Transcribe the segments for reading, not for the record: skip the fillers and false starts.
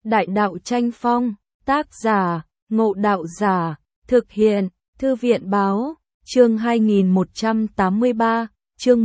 Đại đạo tranh phong, tác giả, Ngộ Đạo Giả, thực hiện, Thư viện báo, chương 2183, chương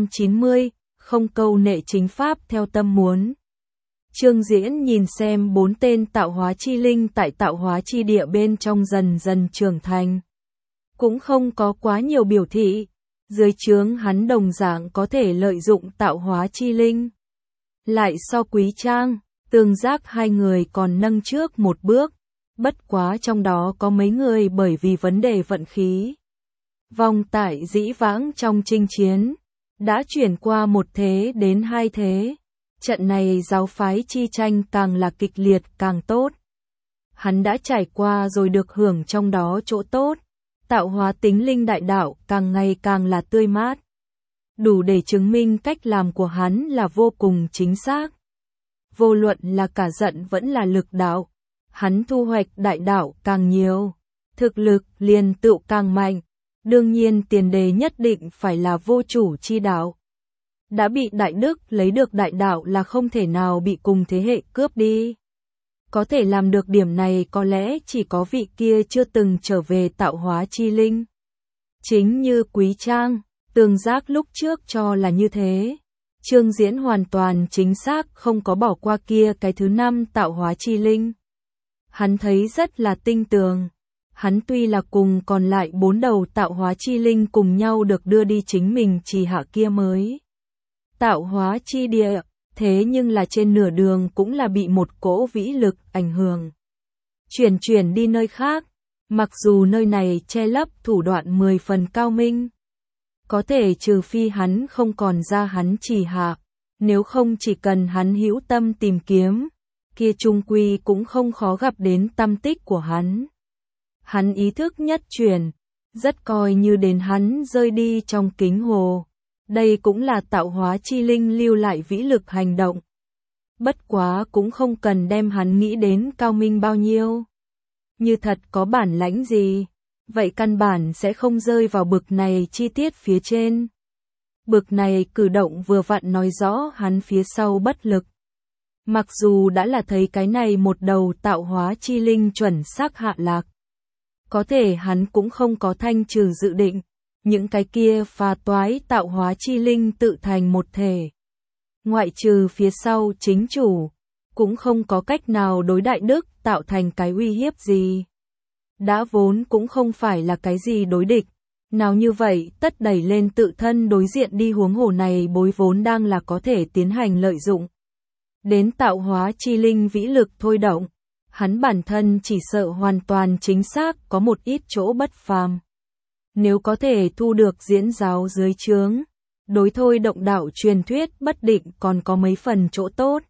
190, không câu nệ chính pháp theo tâm muốn. Trương Diễn nhìn xem 4 tên tạo hóa chi linh tại tạo hóa chi địa bên trong dần dần trưởng thành. Cũng không có quá nhiều biểu thị, dưới trướng hắn đồng dạng có thể lợi dụng tạo hóa chi linh. Lại so Quý Trang, Tương Giác hai người còn nâng trước một bước, bất quá trong đó có mấy người bởi vì vấn đề vận khí. Vong tại dĩ vãng trong chinh chiến, đã chuyển qua một thế đến hai thế. Trận này giáo phái chi tranh càng là kịch liệt càng tốt. Hắn đã trải qua rồi được hưởng trong đó chỗ tốt. Tạo hóa tính linh đại đạo càng ngày càng là tươi mát. Đủ để chứng minh cách làm của hắn là vô cùng chính xác. Vô luận là cả giận vẫn là lực đạo. Hắn thu hoạch đại đạo càng nhiều. Thực lực liền tựu càng mạnh. Đương nhiên tiền đề nhất định phải là vô chủ chi đạo. Đã bị đại đức lấy được đại đạo là không thể nào bị cùng thế hệ cướp đi. Có thể làm được điểm này có lẽ chỉ có vị kia chưa từng trở về tạo hóa chi linh. Chính như Quý Trang, Tương Giác lúc trước cho là như thế. Trương Diễn hoàn toàn chính xác không có bỏ qua kia cái thứ 5 tạo hóa chi linh. Hắn thấy rất là tinh tường. Hắn tuy là cùng còn lại 4 đầu tạo hóa chi linh cùng nhau được đưa đi chính mình trì hạ kia mới. Tạo hóa chi địa, thế nhưng là trên nửa đường cũng là bị một cỗ vĩ lực ảnh hưởng. Chuyển đi nơi khác, mặc dù nơi này che lấp thủ đoạn 10 phần cao minh. Có thể trừ phi hắn không còn ra hắn trì hạ, nếu không chỉ cần hắn hữu tâm tìm kiếm, kia chung quy cũng không khó gặp đến tâm tích của hắn. Hắn ý thức nhất chuyển, rất coi như đến hắn rơi đi trong kính hồ. Đây cũng là tạo hóa chi linh lưu lại vĩ lực hành động. Bất quá cũng không cần đem hắn nghĩ đến cao minh bao nhiêu. Như thật có bản lãnh gì, vậy căn bản sẽ không rơi vào bực này chi tiết phía trên. Bực này cử động vừa vặn nói rõ hắn phía sau bất lực. Mặc dù đã là thấy cái này một đầu tạo hóa chi linh chuẩn xác hạ lạc. Có thể hắn cũng không có thanh trừ dự định. Những cái kia phá toái tạo hóa chi linh tự thành một thể. Ngoại trừ phía sau chính chủ, cũng không có cách nào đối đại đức tạo thành cái uy hiếp gì. Đã vốn cũng không phải là cái gì đối địch. Nào như vậy tất đẩy lên tự thân đối diện đi huống hồ này bối vốn đang là có thể tiến hành lợi dụng. Đến tạo hóa chi linh vĩ lực thôi động. Hắn bản thân chỉ sợ hoàn toàn chính xác có một ít chỗ bất phàm. Nếu có thể thu được diễn giáo dưới trướng, đối thôi động đạo truyền thuyết bất định còn có mấy phần chỗ tốt.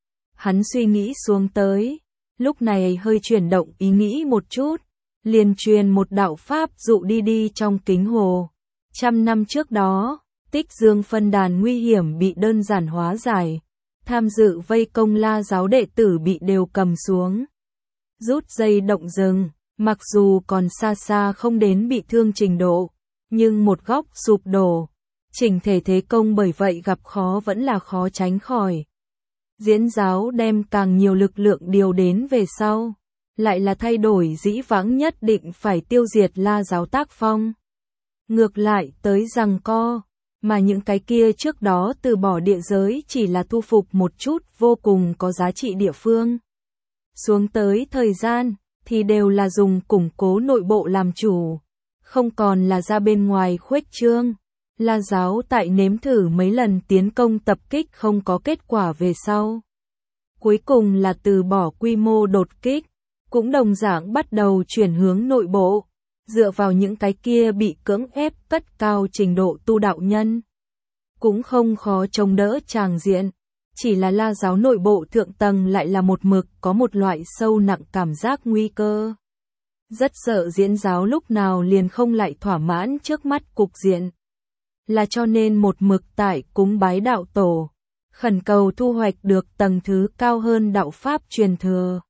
Hắn suy nghĩ xuống tới, lúc này hơi chuyển động ý nghĩ một chút, liền truyền một đạo pháp dụ đi trong kính hồ. 100 năm trước đó, Tích Dương phân đàn nguy hiểm bị đơn giản hóa giải, tham dự vây công La giáo đệ tử bị đều cầm xuống. Rút dây động rừng. Mặc dù còn xa xa không đến bị thương trình độ, nhưng một góc sụp đổ, chỉnh thể thế công bởi vậy gặp khó vẫn là khó tránh khỏi. Diễn giáo đem càng nhiều lực lượng điều đến về sau, lại là thay đổi dĩ vãng nhất định phải tiêu diệt La giáo tác phong. Ngược lại tới giằng co, mà những cái kia trước đó từ bỏ địa giới chỉ là thu phục một chút vô cùng có giá trị địa phương. Xuống tới thời gian thì đều là dùng củng cố nội bộ làm chủ, không còn là ra bên ngoài khuếch trương. La giáo tại nếm thử mấy lần tiến công tập kích không có kết quả về sau. Cuối cùng là từ bỏ quy mô đột kích, cũng đồng dạng bắt đầu chuyển hướng nội bộ, dựa vào những cái kia bị cưỡng ép cất cao trình độ tu đạo nhân. Cũng không khó chống đỡ tràng diện. Chỉ là La giáo nội bộ thượng tầng lại là một mực có một loại sâu nặng cảm giác nguy cơ. Rất sợ diễn giáo lúc nào liền không lại thỏa mãn trước mắt cục diện. Là cho nên một mực tại cúng bái đạo tổ, khẩn cầu thu hoạch được tầng thứ cao hơn đạo pháp truyền thừa.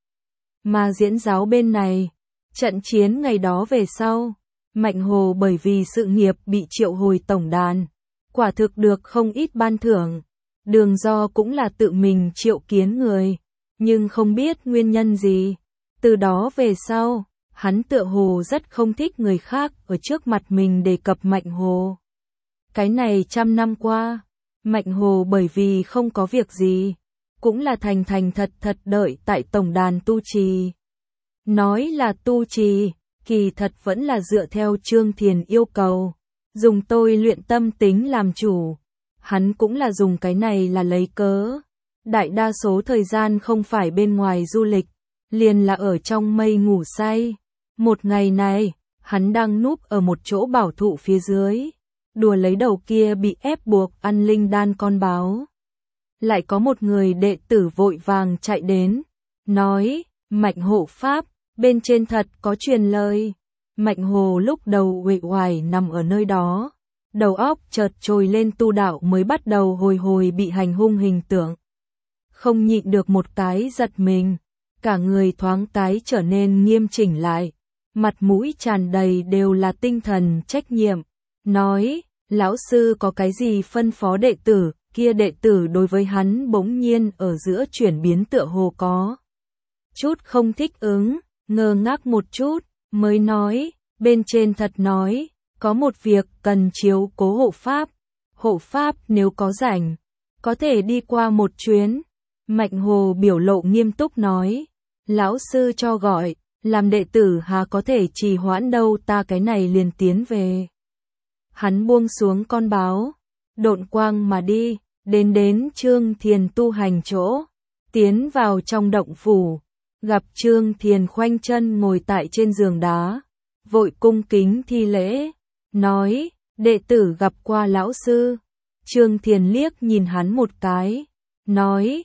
Mà diễn giáo bên này, trận chiến ngày đó về sau, Mạnh Hồ bởi vì sự nghiệp bị triệu hồi tổng đàn, quả thực được không ít ban thưởng. Đường Do cũng là tự mình triệu kiến người, nhưng không biết nguyên nhân gì. Từ đó về sau, hắn tựa hồ rất không thích người khác ở trước mặt mình đề cập Mạnh Hồ. Cái này 100 năm qua, Mạnh Hồ bởi vì không có việc gì, cũng là thành thành thật thật đợi tại tổng đàn tu trì. Nói là tu trì, kỳ thật vẫn là dựa theo Trương Thiền yêu cầu, dùng tôi luyện tâm tính làm chủ. Hắn cũng là dùng cái này là lấy cớ. Đại đa số thời gian không phải bên ngoài du lịch, liền là ở trong mây ngủ say. Một ngày này, hắn đang núp ở một chỗ bảo thụ phía dưới, đùa lấy đầu kia bị ép buộc ăn linh đan con báo. Lại có một người đệ tử vội vàng chạy đến, nói, Mạnh hộ pháp, bên trên thật có truyền lời. Mạnh Hồ lúc đầu uể oải nằm ở nơi đó, đầu óc chợt trồi lên tu đạo mới bắt đầu hồi hồi bị hành hung hình tượng. Không nhịn được một cái giật mình, cả người thoáng cái trở nên nghiêm chỉnh lại, mặt mũi tràn đầy đều là tinh thần trách nhiệm, nói, lão sư có cái gì phân phó đệ tử, kia đệ tử đối với hắn bỗng nhiên ở giữa chuyển biến tựa hồ có chút không thích ứng, ngơ ngác một chút, mới nói, bên trên thật nói, có một việc cần chiếu cố hộ pháp nếu có rảnh, có thể đi qua một chuyến. Mạnh Hồ biểu lộ nghiêm túc nói, lão sư cho gọi, làm đệ tử hà có thể trì hoãn đâu, ta cái này liền tiến về. Hắn buông xuống con báo, độn quang mà đi, đến Trương Thiền tu hành chỗ, tiến vào trong động phủ, gặp Trương Thiền khoanh chân ngồi tại trên giường đá, vội cung kính thi lễ, nói, đệ tử gặp qua lão sư. Trương Thiền liếc nhìn hắn một cái, nói,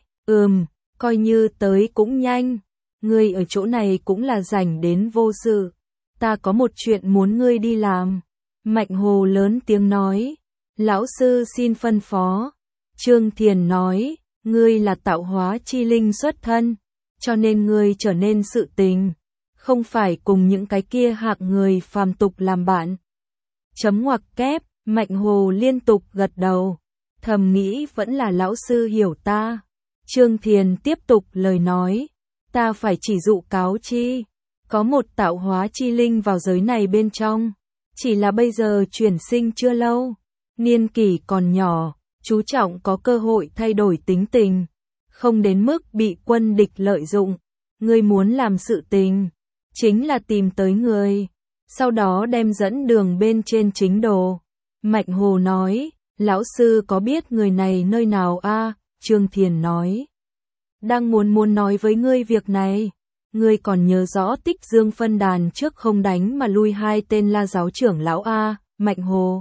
coi như tới cũng nhanh, ngươi ở chỗ này cũng là rảnh đến vô sự, ta có một chuyện muốn ngươi đi làm. Mạnh Hồ lớn tiếng nói, lão sư xin phân phó. Trương Thiền nói, ngươi là tạo hóa chi linh xuất thân, cho nên ngươi trở nên sự tình, không phải cùng những cái kia hạng người phàm tục làm bạn. Chấm ngoặc kép, Mạnh Hồ liên tục gật đầu, thầm nghĩ vẫn là lão sư hiểu ta. Trương Thiền tiếp tục lời nói, ta phải chỉ dụ cáo chi, có một tạo hóa chi linh vào giới này bên trong, chỉ là bây giờ chuyển sinh chưa lâu, niên kỷ còn nhỏ, chú trọng có cơ hội thay đổi tính tình, không đến mức bị quân địch lợi dụng. Ngươi muốn làm sự tình, chính là tìm tới người, sau đó đem dẫn đường bên trên chính đồ. Mạnh Hồ nói, lão sư có biết người này nơi nào a? Trương Thiền nói, đang muốn nói với ngươi việc này. Ngươi còn nhớ rõ Tích Dương phân đàn trước không đánh mà lui 2 tên La giáo trưởng lão a? Mạnh Hồ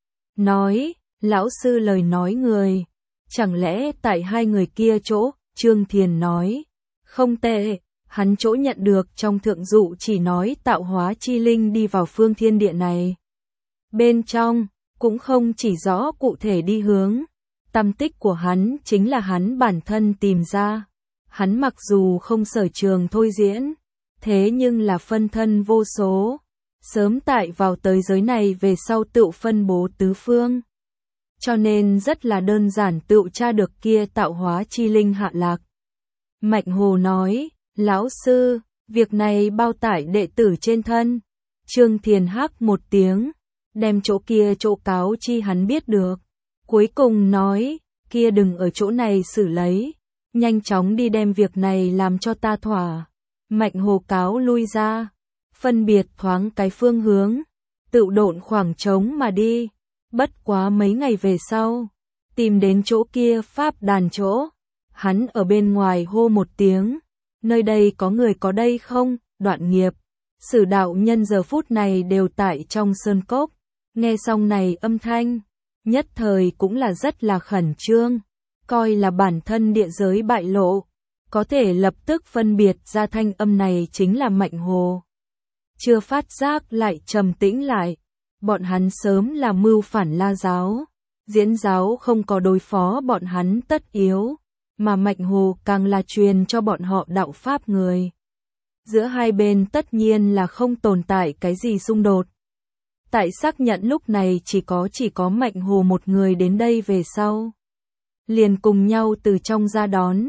nói, lão sư lời nói người, chẳng lẽ tại 2 người kia chỗ? Trương Thiền nói, không tệ, hắn chỗ nhận được trong thượng dụ chỉ nói tạo hóa chi linh đi vào phương thiên địa này. Bên trong, cũng không chỉ rõ cụ thể đi hướng, tâm tích của hắn chính là hắn bản thân tìm ra. Hắn mặc dù không sở trường thôi diễn, thế nhưng là phân thân vô số, sớm tại vào tới giới này về sau tự phân bố tứ phương. Cho nên rất là đơn giản tự tra được kia tạo hóa chi linh hạ lạc. Mạnh Hồ nói, lão sư, việc này bao tải đệ tử trên thân. Trương Thiền hắc một tiếng, đem chỗ kia chỗ cáo chi hắn biết được. Cuối cùng nói, kia đừng ở chỗ này xử lấy, nhanh chóng đi đem việc này làm cho ta thỏa. Mạnh Hồ cáo lui ra, phân biệt thoáng cái phương hướng, tự độn khoảng trống mà đi. Bất quá mấy ngày về sau, tìm đến chỗ kia pháp đàn chỗ, hắn ở bên ngoài hô một tiếng, nơi đây có người có đây không? Đoạn nghiệp, Sử đạo nhân giờ phút này đều tại trong sơn cốc, nghe xong này âm thanh, nhất thời cũng là rất là khẩn trương, coi là bản thân địa giới bại lộ, có thể lập tức phân biệt ra thanh âm này chính là Mạnh Hồ. Chưa phát giác lại trầm tĩnh lại, bọn hắn sớm là mưu phản La giáo, Diễn giáo không có đối phó bọn hắn tất yếu, mà Mạnh Hồ càng là truyền cho bọn họ đạo pháp người. Giữa hai bên tất nhiên là không tồn tại cái gì xung đột. Tại xác nhận lúc này chỉ có Mạnh Hồ một người đến đây về sau, liền cùng nhau từ trong ra đón,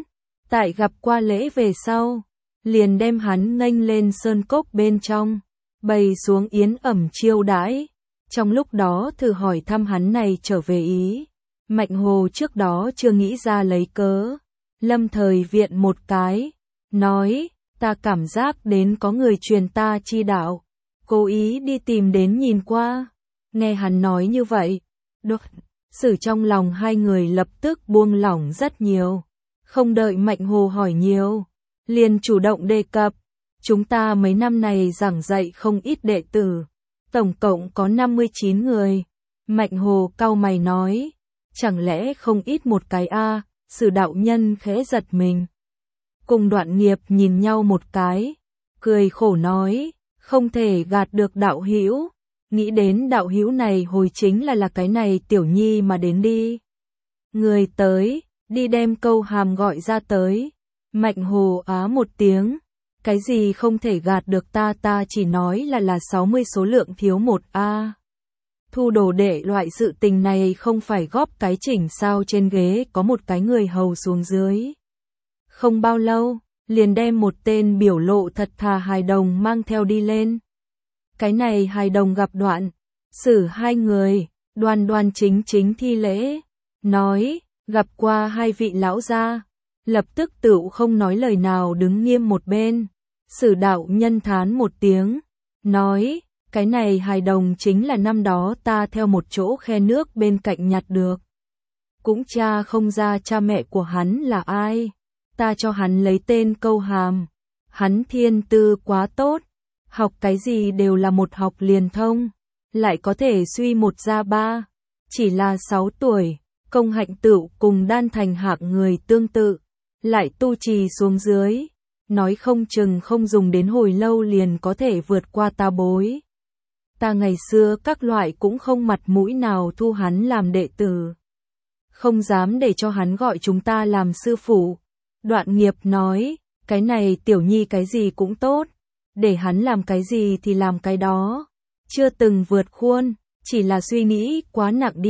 Tại gặp qua lễ về sau, liền đem hắn nghênh lên sơn cốc bên trong, bày xuống yến ẩm chiêu đãi. Trong lúc đó thử hỏi thăm hắn này trở về ý. Mạnh Hồ trước đó chưa nghĩ ra lấy cớ, lâm thời viện một cái, nói, ta cảm giác đến có người truyền ta chi đạo, cố ý đi tìm đến nhìn qua. Nghe hắn nói như vậy, đột sử trong lòng hai người lập tức buông lỏng rất nhiều. Không đợi Mạnh Hồ hỏi nhiều, liền chủ động đề cập, chúng ta mấy năm này giảng dạy không ít đệ tử, tổng cộng có 59 người. Mạnh Hồ cau mày nói, chẳng lẽ không ít một cái a? Sử đạo nhân khẽ giật mình. Cùng Đoạn Nghiệp nhìn nhau một cái, cười khổ nói, không thể gạt được đạo hữu. Nghĩ đến đạo hữu này hồi chính là cái này tiểu nhi mà đến đi. Người tới, đi đem Câu Hàm gọi ra tới. Mạnh Hồ á một tiếng, cái gì không thể gạt được ta chỉ nói là 60 số lượng thiếu một a. Thu đồ đệ loại sự tình này không phải góp cái chỉnh sao, trên ghế có một cái người hầu xuống dưới. Không bao lâu, liền đem một tên biểu lộ thật thà hài đồng mang theo đi lên. Cái này hài đồng gặp Đoạn, Sử hai người, đoan đoan chính chính thi lễ, nói, gặp qua hai vị lão gia, lập tức tựu không nói lời nào đứng nghiêm một bên. Sử đạo nhân thán một tiếng, nói, cái này hài đồng chính là năm đó ta theo một chỗ khe nước bên cạnh nhặt được. Cũng cha không ra cha mẹ của hắn là ai, ta cho hắn lấy tên Câu Hàm. Hắn thiên tư quá tốt, học cái gì đều là một học liền thông, lại có thể suy một ra ba, chỉ là 6 tuổi, công hạnh tựu cùng Đan Thành hạng người tương tự, lại tu trì xuống dưới, nói không chừng không dùng đến hồi lâu liền có thể vượt qua ta bối. Ta ngày xưa các loại cũng không mặt mũi nào thu hắn làm đệ tử, không dám để cho hắn gọi chúng ta làm sư phụ. Đoạn Nghiệp nói, cái này tiểu nhi cái gì cũng tốt, để hắn làm cái gì thì làm cái đó, chưa từng vượt khuôn, chỉ là suy nghĩ quá nặng đi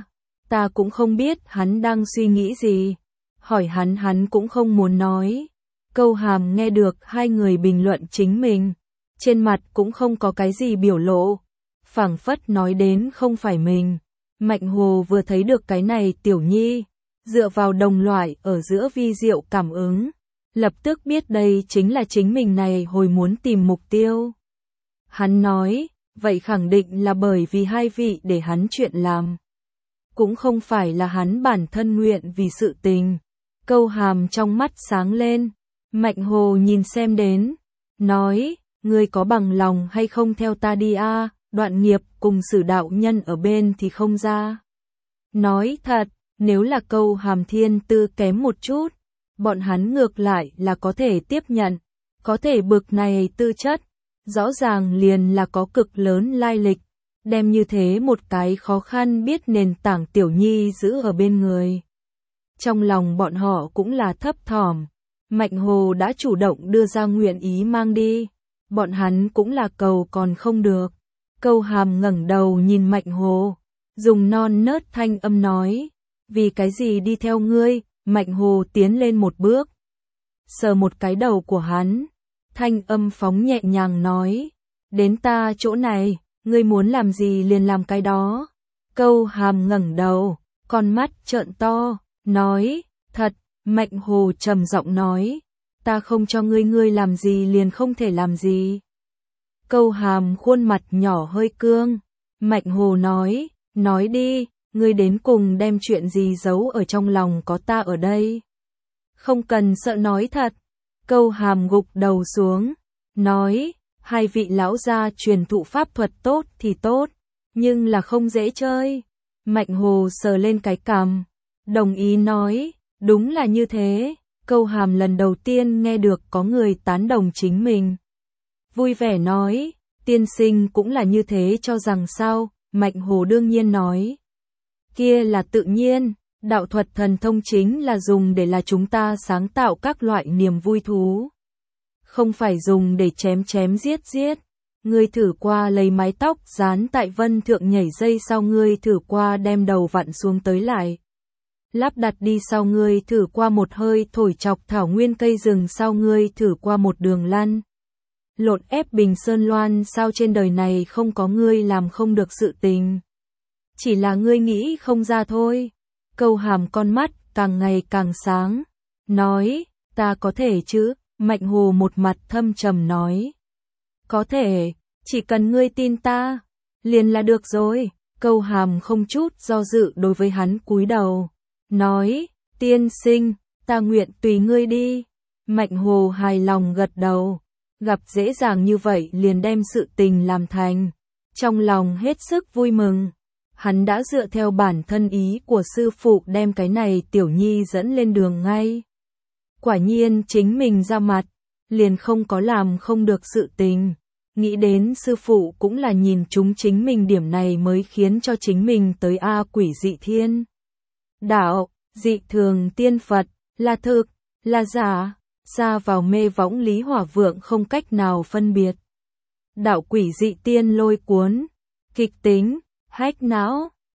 ta cũng không biết hắn đang suy nghĩ gì, hỏi hắn cũng không muốn nói. Câu Hàm nghe được hai người bình luận chính mình, trên mặt cũng không có cái gì biểu lộ, phảng phất nói đến không phải mình. Mạnh Hồ vừa thấy được cái này tiểu nhi, dựa vào đồng loại ở giữa vi diệu cảm ứng, lập tức biết đây chính là chính mình này hồi muốn tìm mục tiêu. Hắn nói, vậy khẳng định là bởi vì hai vị để hắn chuyện làm, cũng không phải là hắn bản thân nguyện vì sự tình. Câu Hàm trong mắt sáng lên, Mạnh Hồ nhìn xem đến, nói, ngươi có bằng lòng hay không theo ta đi a? Đoạn Nghiệp cùng Sử đạo nhân ở bên thì không ra. Nói thật, nếu là Câu Hàm thiên tư kém một chút, bọn hắn ngược lại là có thể tiếp nhận, có thể bực này tư chất, rõ ràng liền là có cực lớn lai lịch, đem như thế một cái khó khăn biết nền tảng tiểu nhi giữ ở bên người. Trong lòng bọn họ cũng là thấp thỏm, Mạnh Hồ đã chủ động đưa ra nguyện ý mang đi, bọn hắn cũng là cầu còn không được. Câu Hàm ngẩng đầu nhìn Mạnh Hồ, dùng non nớt thanh âm nói, vì cái gì đi theo ngươi? Mạnh Hồ tiến lên một bước, sờ một cái đầu của hắn, thanh âm phóng nhẹ nhàng nói, đến ta chỗ này, ngươi muốn làm gì liền làm cái đó. Câu Hàm ngẩng đầu, con mắt trợn to, nói, thật. Mạnh Hồ trầm giọng nói, ta không cho ngươi làm gì liền không thể làm gì. Câu Hàm khuôn mặt nhỏ hơi cương, Mạnh Hồ nói đi, ngươi đến cùng đem chuyện gì giấu ở trong lòng, có ta ở đây. Không cần sợ nói thật. Câu Hàm gục đầu xuống, nói, hai vị lão gia truyền thụ pháp thuật tốt thì tốt, nhưng là không dễ chơi. Mạnh Hồ sờ lên cái cằm, đồng ý nói, đúng là như thế. Câu Hàm lần đầu tiên nghe được có người tán đồng chính mình, vui vẻ nói, tiên sinh cũng là như thế cho rằng sao? Mạnh Hồ đương nhiên nói, kia là tự nhiên, đạo thuật thần thông chính là dùng để là chúng ta sáng tạo các loại niềm vui thú, không phải dùng để chém giết. Ngươi thử qua lấy mái tóc dán tại vân thượng nhảy dây sao? Ngươi thử qua đem đầu vặn xuống tới lại lắp đặt đi sau ngươi thử qua một hơi thổi chọc thảo nguyên cây rừng sau ngươi thử qua một đường lăn. Lột ép bình sơn loan sao trên đời này không có ngươi làm không được sự tình. Chỉ là ngươi nghĩ không ra thôi. Câu Hàm con mắt càng ngày càng sáng. Nói, ta có thể chứ, Mạnh Hồ một mặt thâm trầm nói. Có thể, chỉ cần ngươi tin ta, liền là được rồi. Câu Hàm không chút do dự đối với hắn cúi đầu. Nói, tiên sinh, ta nguyện tùy ngươi đi. Mạnh Hồ hài lòng gật đầu. Gặp dễ dàng như vậy liền đem sự tình làm thành. Trong lòng hết sức vui mừng. Hắn đã dựa theo bản thân ý của sư phụ đem cái này tiểu nhi dẫn lên đường ngay. Quả nhiên chính mình ra mặt, liền không có làm không được sự tình. Nghĩ đến sư phụ cũng là nhìn chúng chính mình điểm này mới khiến cho chính mình tới A Quỷ Dị Thiên. Đạo, dị thường tiên Phật, là thực, là giả, xa vào mê võng Lý Hỏa Vượng không cách nào phân biệt. Đạo Quỷ Dị Tiên lôi cuốn, kịch tính, hách não.